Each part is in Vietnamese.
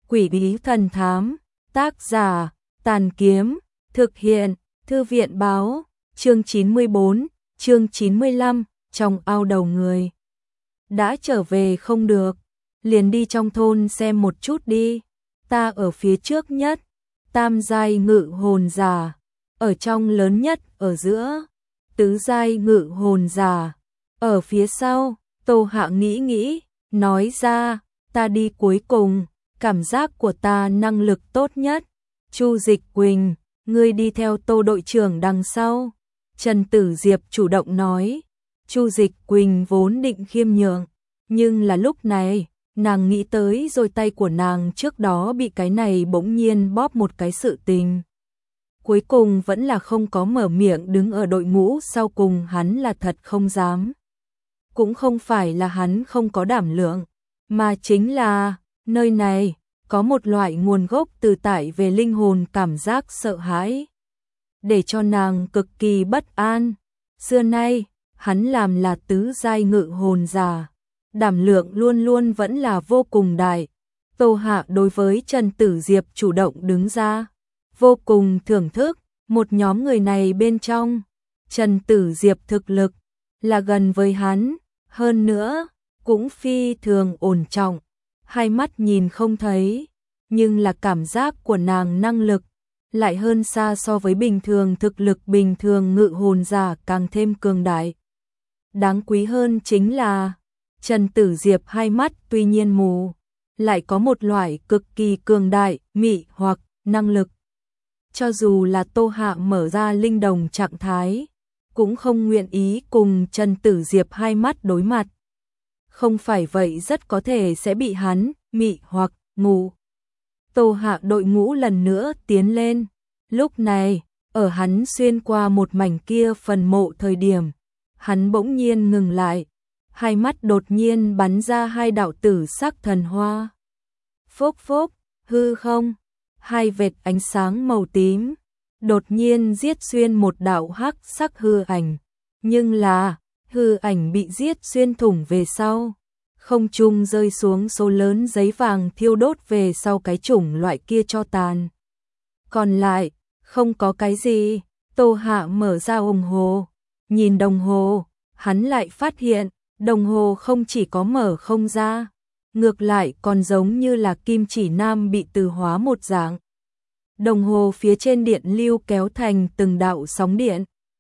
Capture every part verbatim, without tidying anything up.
Quỷ bí thần thám, tác giả, Tàn Kiếm, thực hiện, Thư viện báo, chương chín mươi bốn, chương chín mươi lăm, trong ao đầu người. Đã trở về không được, liền đi trong thôn xem một chút đi, ta ở phía trước nhất, tam giai ngự hồn giả, ở trong lớn nhất ở giữa, tứ giai ngự hồn giả, ở phía sau. Tô Hạ nghĩ nghĩ, nói ra, ta đi cuối cùng, cảm giác của ta năng lực tốt nhất. Chu Dịch Quỳnh, ngươi đi theo Tô đội trưởng đằng sau. Trần Tử Diệp chủ động nói. Chu Dịch Quỳnh vốn định khiêm nhường, nhưng là lúc này, nàng nghĩ tới rồi tay của nàng trước đó bị cái này bỗng nhiên bóp một cái sự tình. Cuối cùng vẫn là không có mở miệng, đứng ở đội ngũ sau cùng. Hắn là thật không dám. Cũng không phải là hắn không có đảm lượng, mà chính là, nơi này, có một loại nguồn gốc từ tải về linh hồn cảm giác sợ hãi, để cho nàng cực kỳ bất an. Xưa nay, hắn làm là tứ giai ngự hồn giả, đảm lượng luôn luôn vẫn là vô cùng đại. Tô Hạ đối với Trần Tử Diệp chủ động đứng ra, vô cùng thưởng thức. Một nhóm người này bên trong, Trần Tử Diệp thực lực là gần với hắn, hơn nữa cũng phi thường ổn trọng, hai mắt nhìn không thấy, nhưng là cảm giác của nàng năng lực lại hơn xa so với bình thường. Thực lực bình thường ngự hồn giả càng thêm cường đại. Đáng quý hơn chính là Trần Tử Diệp hai mắt tuy nhiên mù, lại có một loại cực kỳ cường đại mị hoặc năng lực. Cho dù là Tô Hạ mở ra linh đồng trạng thái, cũng không nguyện ý cùng Trần Tử Diệp hai mắt đối mặt. Không phải vậy rất có thể sẽ bị hắn mị hoặc mù. Tô Hạ đội ngũ lần nữa tiến lên. Lúc này, ở hắn xuyên qua một mảnh kia phần mộ thời điểm, hắn bỗng nhiên ngừng lại, hai mắt đột nhiên bắn ra hai đạo tử sắc thần hoa. Phốc phốc, hư không, hai vệt ánh sáng màu tím đột nhiên giết xuyên một đạo hắc sắc hư ảnh, nhưng là hư ảnh bị giết xuyên thủng về sau, không trung rơi xuống số lớn giấy vàng thiêu đốt về sau cái chủng loại kia cho tàn. Còn lại, không có cái gì. Tô Hạ mở ra đồng hồ, nhìn đồng hồ, hắn lại phát hiện, đồng hồ không chỉ có mở không ra, ngược lại còn giống như là kim chỉ nam bị từ hóa một dạng. Đồng hồ phía trên điện lưu kéo thành từng đạo sóng điện,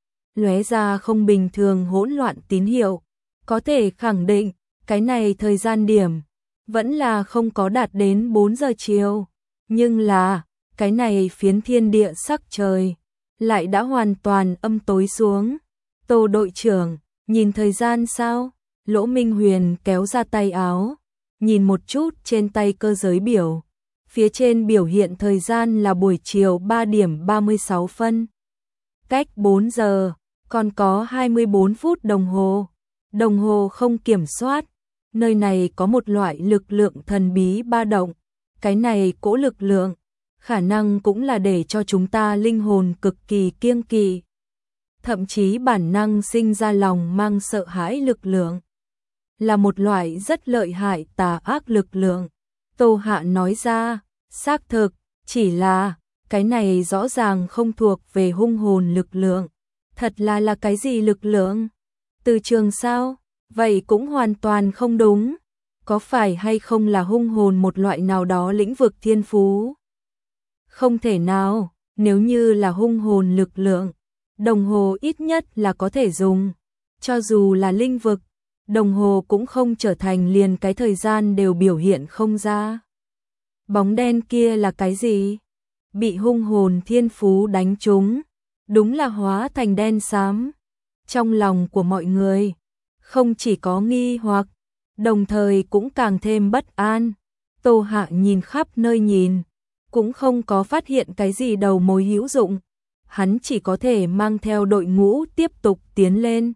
lóe ra không bình thường hỗn loạn tín hiệu, có thể khẳng định, cái này thời gian điểm vẫn là không có đạt đến bốn giờ chiều, nhưng là cái này phiến thiên địa sắc trời lại đã hoàn toàn âm tối xuống. Tô đội trưởng, nhìn thời gian sao? Lỗ Minh Huyền kéo ra tay áo, nhìn một chút trên tay cơ giới biểu, phía trên biểu hiện thời gian là buổi chiều ba điểm ba mươi sáu phân. Cách bốn giờ, còn có hai mươi bốn phút đồng hồ. Đồng hồ không kiểm soát, nơi này có một loại lực lượng thần bí ba động. Cái này cỗ lực lượng, khả năng cũng là để cho chúng ta linh hồn cực kỳ kiêng kỵ, thậm chí bản năng sinh ra lòng mang sợ hãi lực lượng. Là một loại rất lợi hại tà ác lực lượng. Tô Hạ nói ra, xác thực, chỉ là, cái này rõ ràng không thuộc về hung hồn lực lượng. Thật là là cái gì lực lượng? Từ trường sao? Vậy cũng hoàn toàn không đúng. Có phải hay không là hung hồn một loại nào đó lĩnh vực thiên phú? Không thể nào, nếu như là hung hồn lực lượng, đồng hồ ít nhất là có thể dùng. Cho dù là linh vực, đồng hồ cũng không trở thành liền cái thời gian đều biểu hiện không ra. Bóng đen kia là cái gì? Bị hung hồn thiên phú đánh trúng, đúng là hóa thành đen xám. Trong lòng của mọi người, không chỉ có nghi hoặc, đồng thời cũng càng thêm bất an. Tô Hạ nhìn khắp nơi nhìn, cũng không có phát hiện cái gì đầu mối hữu dụng. Hắn chỉ có thể mang theo đội ngũ tiếp tục tiến lên.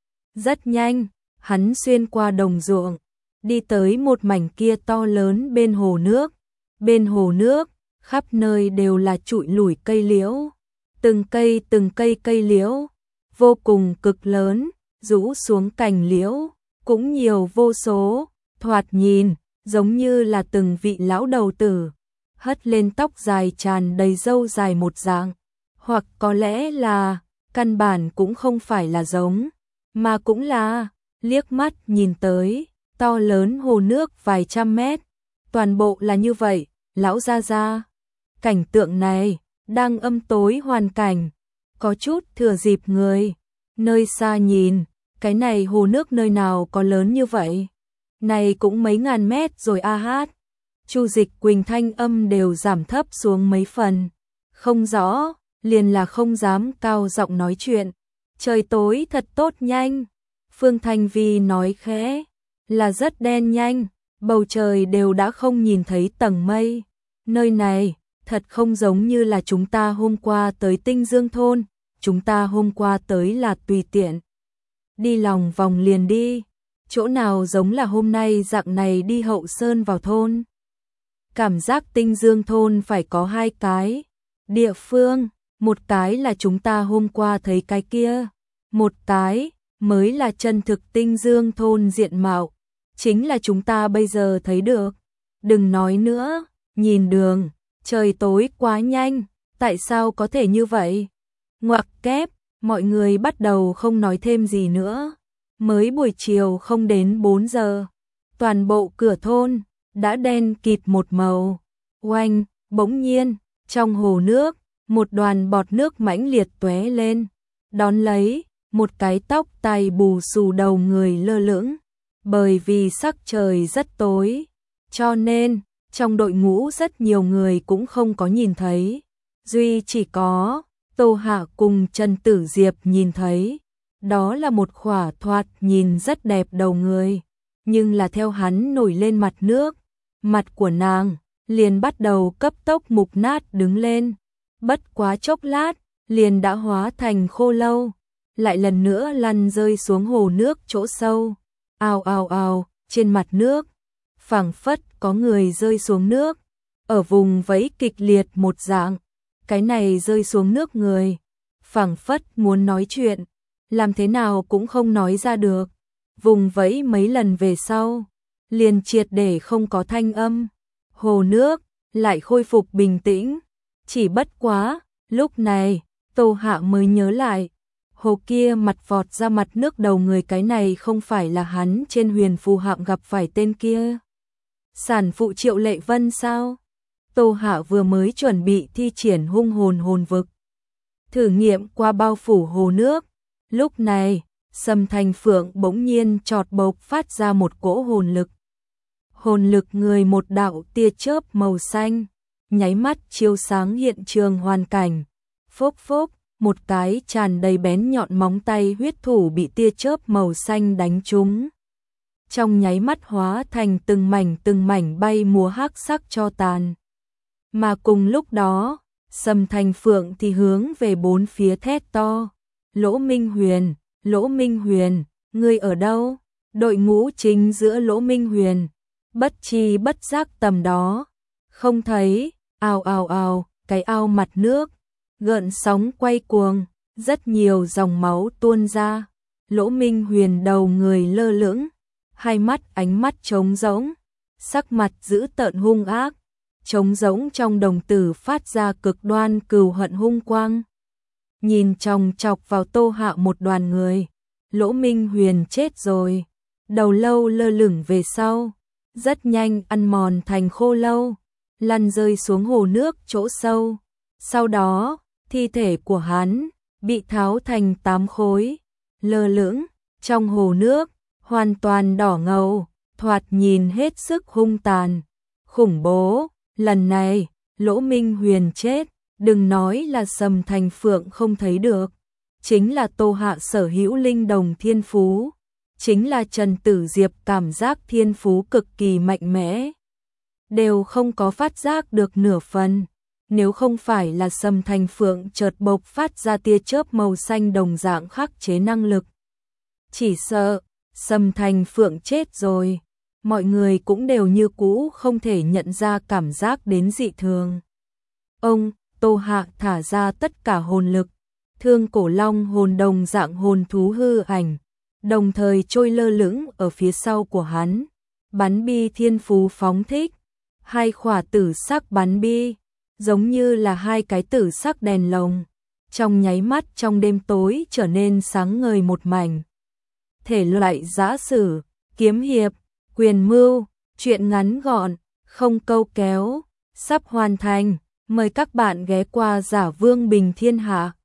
Rất nhanh, hắn xuyên qua đồng ruộng, đi tới một mảnh kia to lớn bên hồ nước. Bên hồ nước, khắp nơi đều là trụi lủi cây liễu. Từng cây từng cây cây liễu, vô cùng cực lớn, rũ xuống cành liễu, cũng nhiều vô số, thoạt nhìn, giống như là từng vị lão đầu tử, hất lên tóc dài tràn đầy râu dài một dạng, hoặc có lẽ là, căn bản cũng không phải là giống, mà cũng là, liếc mắt nhìn tới, to lớn hồ nước vài trăm mét, toàn bộ là như vậy, lão gia gia. Cảnh tượng này, đang âm tối hoàn cảnh, có chút thừa dịp người, nơi xa nhìn, cái này hồ nước nơi nào có lớn như vậy, này cũng mấy ngàn mét rồi a hát. Chu Dịch Quỳnh thanh âm đều giảm thấp xuống mấy phần, không rõ, liền là không dám cao giọng nói chuyện. Trời tối thật tốt nhanh, Phương Thanh Vi nói khẽ, là rất đen nhanh, bầu trời đều đã không nhìn thấy tầng mây. Nơi này, thật không giống như là chúng ta hôm qua tới Tinh Dương thôn, chúng ta hôm qua tới là tùy tiện. Đi lòng vòng liền đi, chỗ nào giống là hôm nay dạng này đi Hậu Sơn vào thôn. Cảm giác Tinh Dương thôn phải có hai cái địa phương, một cái là chúng ta hôm qua thấy cái kia, một cái mới là chân thực Tinh Dương thôn diện mạo, chính là chúng ta bây giờ thấy được. Đừng nói nữa, nhìn đường, trời tối quá nhanh, tại sao có thể như vậy? Ngoặc kép, mọi người bắt đầu không nói thêm gì nữa. Mới buổi chiều không đến bốn giờ, toàn bộ cửa thôn đã đen kịt một màu. Oanh, bỗng nhiên, trong hồ nước, một đoàn bọt nước mãnh liệt tóe lên, đón lấy một cái tóc tai bù xù đầu người lơ lửng, bởi vì sắc trời rất tối, cho nên trong đội ngũ rất nhiều người cũng không có nhìn thấy, duy chỉ có Tô Hạ cùng Trần Tử Diệp nhìn thấy. Đó là một khỏa thoạt nhìn rất đẹp đầu người, nhưng là theo hắn nổi lên mặt nước, mặt của nàng liền bắt đầu cấp tốc mục nát đứng lên, bất quá chốc lát, liền đã hóa thành khô lâu, lại lần nữa lăn rơi xuống hồ nước chỗ sâu. Ào ào ào, trên mặt nước, phảng phất có người rơi xuống nước, ở vùng vẫy kịch liệt một dạng, cái này rơi xuống nước người, phảng phất muốn nói chuyện, làm thế nào cũng không nói ra được, vùng vẫy mấy lần về sau, liền triệt để không có thanh âm, hồ nước lại khôi phục bình tĩnh, chỉ bất quá, lúc này, Tô Hạ mới nhớ lại, hồ kia mặt vọt ra mặt nước đầu người cái này không phải là hắn trên huyền phù hạng gặp phải tên kia. Sản phụ Triệu Lệ Vân sao? Tô Hạ vừa mới chuẩn bị thi triển hung hồn hồn vực, thử nghiệm qua bao phủ hồ nước. Lúc này, Sâm Thành Phượng bỗng nhiên chọt bộc phát ra một cỗ hồn lực. Hồn lực người một đạo tia chớp màu xanh, nháy mắt chiếu sáng hiện trường hoàn cảnh. Phốc phốc, một cái tràn đầy bén nhọn móng tay huyết thủ bị tia chớp màu xanh đánh trúng. Trong nháy mắt hóa thành từng mảnh từng mảnh bay múa hắc sắc cho tàn. Mà cùng lúc đó, Sâm Thành Phượng thì hướng về bốn phía thét to. Lỗ Minh Huyền, Lỗ Minh Huyền, ngươi ở đâu? Đội ngũ chính giữa Lỗ Minh Huyền, bất chi bất giác tầm đó, không thấy, ào ào ào, cái ao mặt nước, gợn sóng quay cuồng, rất nhiều dòng máu tuôn ra, Lỗ Minh Huyền đầu người lơ lửng, hai mắt ánh mắt trống rỗng, sắc mặt dữ tợn hung ác, trống rỗng trong đồng tử phát ra cực đoan cừu hận hung quang. Nhìn chòng chọc vào Tô Hạ một đoàn người, Lỗ Minh Huyền chết rồi, đầu lâu lơ lửng về sau, rất nhanh ăn mòn thành khô lâu, lăn rơi xuống hồ nước chỗ sâu. Sau đó, thi thể của hắn bị tháo thành tám khối, lơ lửng trong hồ nước, hoàn toàn đỏ ngầu, thoạt nhìn hết sức hung tàn, khủng bố. Lần này, Lỗ Minh Huyền chết, đừng nói là Sâm Thành Phượng không thấy được, chính là Tô Hạ sở hữu linh đồng thiên phú, chính là Trần Tử Diệp cảm giác thiên phú cực kỳ mạnh mẽ, đều không có phát giác được nửa phần. Nếu không phải là Sâm Thành Phượng chợt bộc phát ra tia chớp màu xanh đồng dạng khắc chế năng lực, chỉ sợ Sâm Thành Phượng chết rồi, mọi người cũng đều như cũ không thể nhận ra cảm giác đến dị thường. Ông Tô Hạ thả ra tất cả hồn lực, Thương Cổ Long hồn đồng dạng hồn thú hư ảnh, đồng thời trôi lơ lửng ở phía sau của hắn, bắn bi thiên phú phóng thích, hai khỏa tử sắc bắn bi, giống như là hai cái tử sắc đèn lồng, trong nháy mắt trong đêm tối trở nên sáng ngời một mảnh. Thể loại giã sử, kiếm hiệp, quyền mưu, truyện ngắn gọn, không câu kéo, sắp hoàn thành, mời các bạn ghé qua Giả Vương Bình Thiên Hạ.